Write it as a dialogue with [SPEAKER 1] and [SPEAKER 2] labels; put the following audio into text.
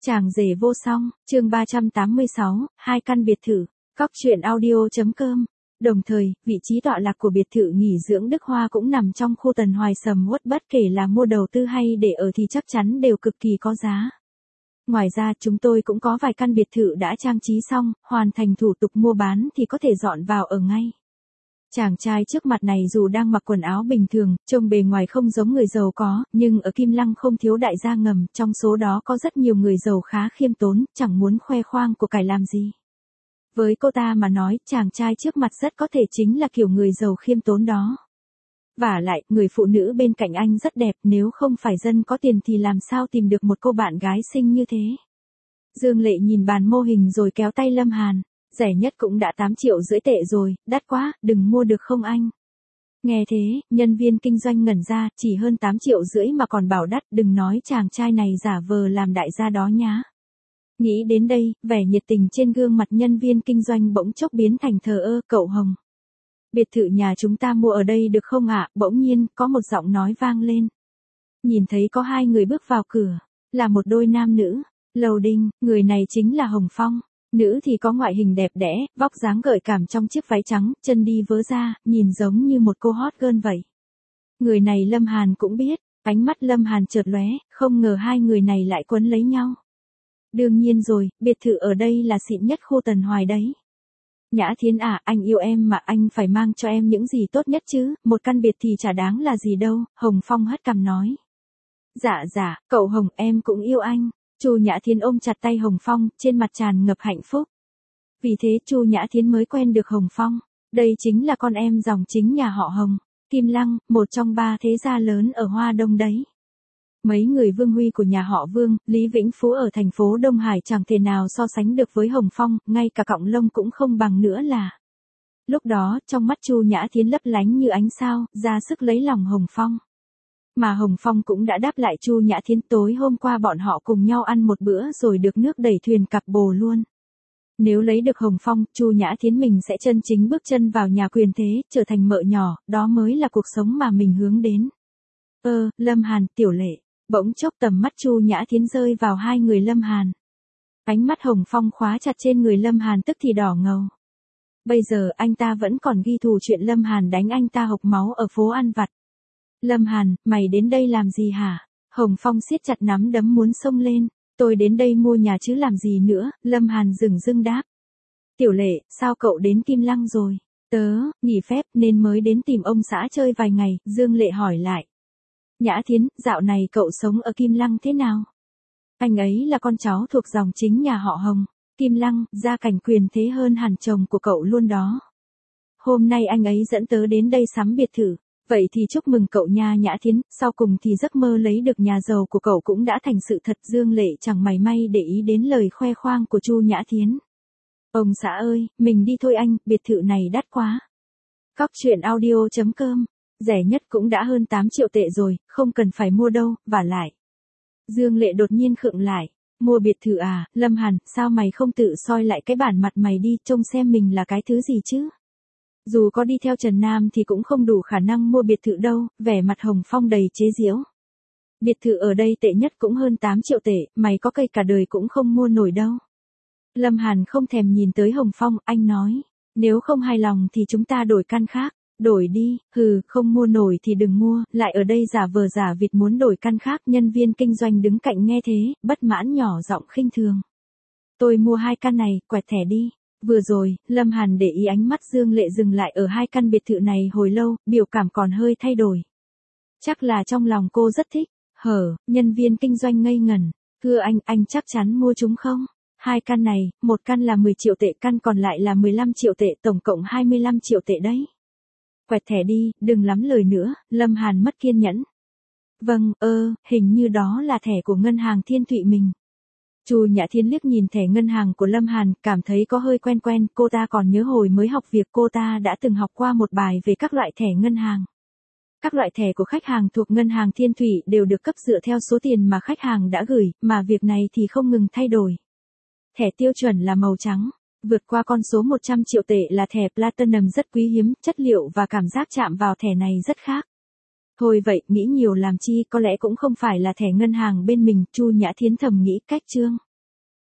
[SPEAKER 1] Chàng rể vô song, chương 386, hai căn biệt thự, Cóc truyện audio.com. Đồng thời, vị trí tọa lạc của biệt thự nghỉ dưỡng Đức Hoa cũng nằm trong khu Tần Hoài sầm uất, bất kể là mua đầu tư hay để ở thì chắc chắn đều cực kỳ có giá. Ngoài ra chúng tôi cũng có vài căn biệt thự đã trang trí xong, hoàn thành thủ tục mua bán thì có thể dọn vào ở ngay. Chàng trai trước mặt này dù đang mặc quần áo bình thường, trông bề ngoài không giống người giàu có, nhưng ở Kim Lăng không thiếu đại gia ngầm, trong số đó có rất nhiều người giàu khá khiêm tốn, chẳng muốn khoe khoang của cải làm gì. Với cô ta mà nói, chàng trai trước mặt rất có thể chính là kiểu người giàu khiêm tốn đó. Vả lại, người phụ nữ bên cạnh anh rất đẹp, nếu không phải dân có tiền thì làm sao tìm được một cô bạn gái xinh như thế. Dương Lệ nhìn bàn mô hình rồi kéo tay Lâm Hàn. Rẻ nhất cũng đã 8,5 triệu tệ rồi, đắt quá, đừng mua được không anh? Nghe thế, nhân viên kinh doanh ngẩn ra, chỉ hơn 8,5 triệu mà còn bảo đắt, đừng nói chàng trai này giả vờ làm đại gia đó nhá. Nghĩ đến đây, vẻ nhiệt tình trên gương mặt nhân viên kinh doanh bỗng chốc biến thành thờ ơ. Cậu Hồng, biệt thự nhà chúng ta mua ở đây được không ạ? Bỗng nhiên, có một giọng nói vang lên. Nhìn thấy có hai người bước vào cửa, là một đôi nam nữ. Lầu Đinh, người này chính là Hồng Phong. Nữ thì có ngoại hình đẹp đẽ, vóc dáng gợi cảm trong chiếc váy trắng, chân đi vớ ra, nhìn giống như một cô hot girl vậy. Người này Lâm Hàn cũng biết, ánh mắt Lâm Hàn chợt lóe, không ngờ hai người này lại quấn lấy nhau. Đương nhiên rồi, biệt thự ở đây là xịn nhất khu Tần Hoài đấy. Nhã Thiến à, anh yêu em mà anh phải mang cho em những gì tốt nhất chứ, một căn biệt thì chả đáng là gì đâu, Hồng Phong hất cằm nói. Dạ, cậu Hồng em cũng yêu anh. Chu Nhã Thiến ôm chặt tay Hồng Phong, trên mặt tràn ngập hạnh phúc. Vì thế Chu Nhã Thiến mới quen được Hồng Phong. Đây chính là con em dòng chính nhà họ Hồng, Kim Lăng, một trong ba thế gia lớn ở Hoa Đông đấy. Mấy người Vương Huy của nhà họ Vương, Lý Vĩnh Phú ở thành phố Đông Hải chẳng thể nào so sánh được với Hồng Phong, ngay cả cọng lông cũng không bằng nữa là. Lúc đó, trong mắt Chu Nhã Thiến lấp lánh như ánh sao, ra sức lấy lòng Hồng Phong. Mà Hồng Phong cũng đã đáp lại Chu Nhã Thiến, tối hôm qua bọn họ cùng nhau ăn một bữa rồi được nước đẩy thuyền cặp bồ luôn. Nếu lấy được Hồng Phong, Chu Nhã Thiến mình sẽ chân chính bước chân vào nhà quyền thế, trở thành mợ nhỏ, đó mới là cuộc sống mà mình hướng đến. Lâm Hàn, Tiểu Lệ, bỗng chốc tầm mắt Chu Nhã Thiến rơi vào hai người Lâm Hàn. Ánh mắt Hồng Phong khóa chặt trên người Lâm Hàn tức thì đỏ ngầu. Bây giờ anh ta vẫn còn ghi thù chuyện Lâm Hàn đánh anh ta hộc máu ở phố ăn vặt. Lâm Hàn, mày đến đây làm gì hả? Hồng Phong siết chặt nắm đấm muốn xông lên. Tôi đến đây mua nhà chứ làm gì nữa, Lâm Hàn dửng dưng đáp. Tiểu Lệ, sao cậu đến Kim Lăng rồi? Tớ, nghỉ phép nên mới đến tìm ông xã chơi vài ngày, Dương Lệ hỏi lại. Nhã Thiến, dạo này cậu sống ở Kim Lăng thế nào? Anh ấy là con cháu thuộc dòng chính nhà họ Hồng, Kim Lăng, gia cảnh quyền thế hơn hẳn chồng của cậu luôn đó. Hôm nay anh ấy dẫn tớ đến đây sắm biệt thự. Vậy thì chúc mừng cậu nha Nhã Thiến, sau cùng thì giấc mơ lấy được nhà giàu của cậu cũng đã thành sự thật. Dương Lệ chẳng mảy may để ý đến lời khoe khoang của Chu Nhã Thiến. Ông xã ơi, mình đi thôi anh, biệt thự này đắt quá. Cóc truyện audio.com, rẻ nhất cũng đã hơn 8 triệu tệ rồi, không cần phải mua đâu, vả lại. Dương Lệ đột nhiên khựng lại, mua biệt thự à, Lâm Hàn, sao mày không tự soi lại cái bản mặt mày đi, trông xem mình là cái thứ gì chứ? Dù có đi theo Trần Nam thì cũng không đủ khả năng mua biệt thự đâu, vẻ mặt Hồng Phong đầy chế giễu. Biệt thự ở đây tệ nhất cũng hơn 8 triệu tệ, mày có cây cả đời cũng không mua nổi đâu. Lâm Hàn không thèm nhìn tới Hồng Phong, anh nói, nếu không hài lòng thì chúng ta đổi căn khác. Đổi đi, không mua nổi thì đừng mua, lại ở đây giả vờ giả vịt muốn đổi căn khác. Nhân viên kinh doanh đứng cạnh nghe thế, bất mãn nhỏ giọng khinh thường. Tôi mua hai căn này, quẹt thẻ đi. Vừa rồi, Lâm Hàn để ý ánh mắt Dương Lệ dừng lại ở hai căn biệt thự này hồi lâu, biểu cảm còn hơi thay đổi. Chắc là trong lòng cô rất thích. Nhân viên kinh doanh ngây ngẩn. Thưa anh chắc chắn mua chúng không? Hai căn này, một căn là 10 triệu tệ, căn còn lại là 15 triệu tệ, tổng cộng 25 triệu tệ đấy. Quẹt thẻ đi, đừng lắm lời nữa, Lâm Hàn mất kiên nhẫn. Vâng, hình như đó là thẻ của ngân hàng Thiên Thụy mình. Chu Nhã Thiến liếc nhìn thẻ ngân hàng của Lâm Hàn, cảm thấy có hơi quen, cô ta còn nhớ hồi mới học việc cô ta đã từng học qua một bài về các loại thẻ ngân hàng. Các loại thẻ của khách hàng thuộc ngân hàng Thiên Thụy đều được cấp dựa theo số tiền mà khách hàng đã gửi, mà việc này thì không ngừng thay đổi. Thẻ tiêu chuẩn là màu trắng, vượt qua con số 100 triệu tệ là thẻ Platinum rất quý hiếm, chất liệu và cảm giác chạm vào thẻ này rất khác. Thôi vậy, nghĩ nhiều làm chi, có lẽ cũng không phải là thẻ ngân hàng bên mình, Chu Nhã Thiến thầm nghĩ cách trương.